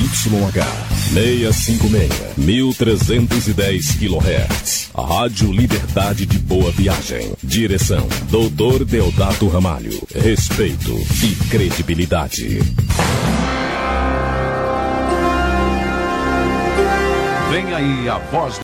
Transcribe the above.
ZYH 656, 1310 kHz. Rádio Liberdade de Boa Viagem. Direção: Dr. Deodato Ramalho. Respeito e credibilidade. Vem aí a voz